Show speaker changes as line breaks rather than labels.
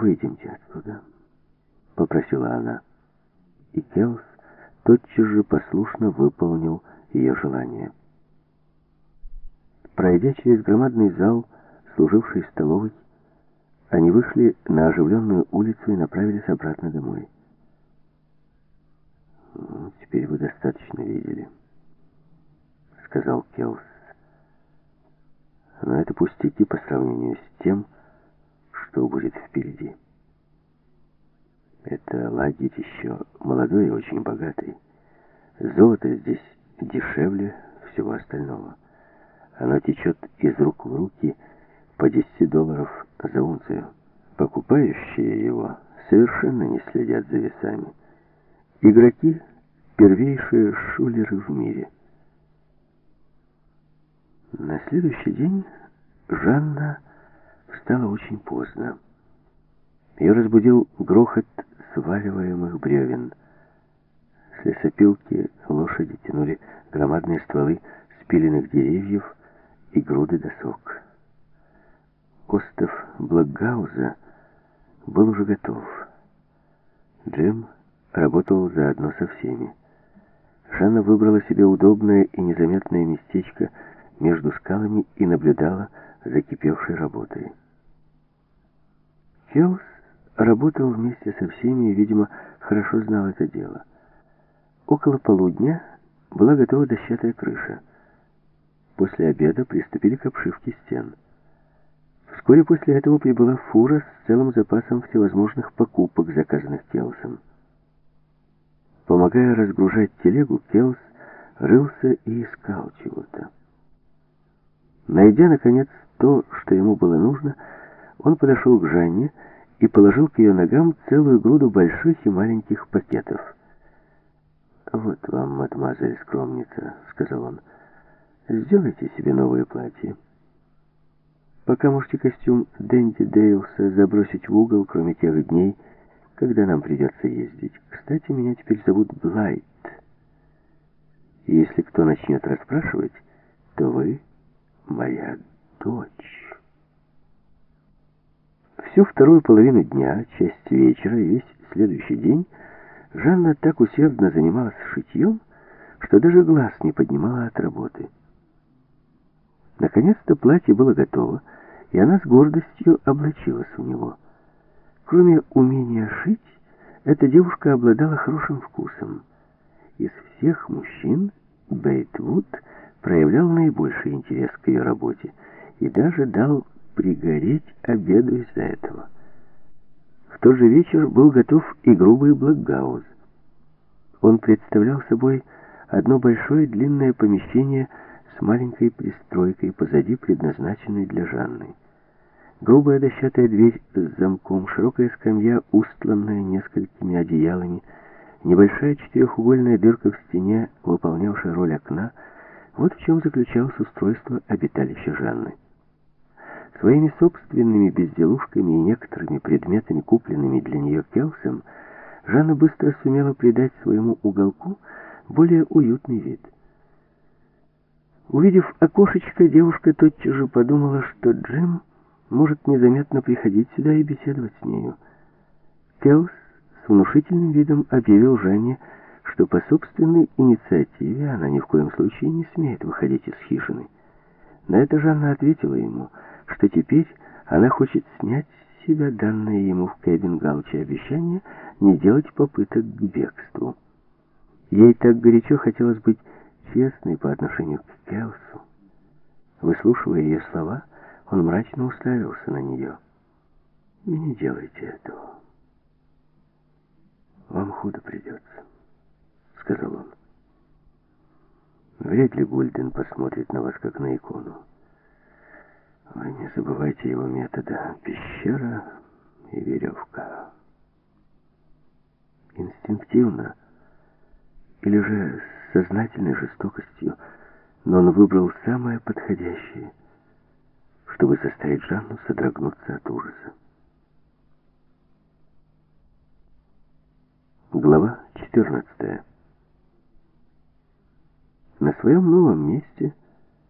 «Выйдемте отсюда», — попросила она. И Келс тотчас же послушно выполнил ее желание. Пройдя через громадный зал, служивший столовой, они вышли на оживленную улицу и направились обратно домой. «Ну, теперь вы достаточно видели», — сказал Келс. «Но это пустяки по сравнению с тем, что будет впереди. Это лагерь еще молодой и очень богатый. Золото здесь дешевле всего остального. Оно течет из рук в руки по $10 за унцию. Покупающие его совершенно не следят за весами. Игроки — первейшие шулеры в мире». На следующий день Жанна встала очень поздно. Ее разбудил грохот сваливаемых бревен. С лесопилки лошади тянули громадные стволы спиленных деревьев и груды досок. Остов Блокгауза был уже готов. Джим работал заодно со всеми. Жанна выбрала себе удобное и незаметное местечко между скалами и наблюдала за кипевшей работой. Келс работал вместе со всеми и, видимо, хорошо знал это дело. Около полудня была готова дощатая крыша. После обеда приступили к обшивке стен. Вскоре после этого прибыла фура с целым запасом всевозможных покупок, заказанных Келсом. Помогая разгружать телегу, Келс рылся и искал чего-то. Найдя, наконец, то, что ему было нужно, он подошел к Жанне и положил к ее ногам целую груду больших и маленьких пакетов. «Вот вам, мадемуазель скромница», — сказал он, — «сделайте себе новое платье. Пока можете костюм Дэнди Дейлса забросить в угол, кроме тех дней, когда нам придется ездить. Кстати, меня теперь зовут Блайт. И если кто начнет расспрашивать, то вы моя дочь». Всю вторую половину дня, часть вечера и весь следующий день Жанна так усердно занималась шитьем, что даже глаз не поднимала от работы. Наконец-то платье было готово, и она с гордостью облачилась в него. Кроме умения шить, эта девушка обладала хорошим вкусом. Из всех мужчин Бейт Вуд проявлял наибольший интерес к ее работе и даже дал пригореть обеду из-за этого. В тот же вечер был готов и грубый Блокгауз. Он представлял собой одно большое длинное помещение с маленькой пристройкой позади, предназначенной для Жанны. Грубая дощатая дверь с замком, широкая скамья, устланная несколькими одеялами, небольшая четырехугольная дырка в стене, выполнявшая роль окна — вот в чем заключалось устройство обиталища Жанны. Своими собственными безделушками и некоторыми предметами, купленными для нее Келсом, Жанна быстро сумела придать своему уголку более уютный вид. Увидев окошечко, девушка тотчас же подумала, что Джим может незаметно приходить сюда и беседовать с нею. Келс с внушительным видом объявил Жанне, что по собственной инициативе она ни в коем случае не смеет выходить из хижины. На это Жанна ответила ему, что теперь она хочет снять с себя данное ему в Кэбингалче обещание не делать попыток к бегству. Ей так горячо хотелось быть честной по отношению к Келсу. Выслушивая ее слова, он мрачно уставился на нее. «Не делайте этого. Вам худо придется», — сказал он. «Вряд ли Гульден посмотрит на вас, как на икону. Вы не забывайте его метода: пещера и веревка». Инстинктивно или же с сознательной жестокостью, но он выбрал самое подходящее, чтобы заставить Жанну содрогнуться от ужаса. Глава 14. На своем новом месте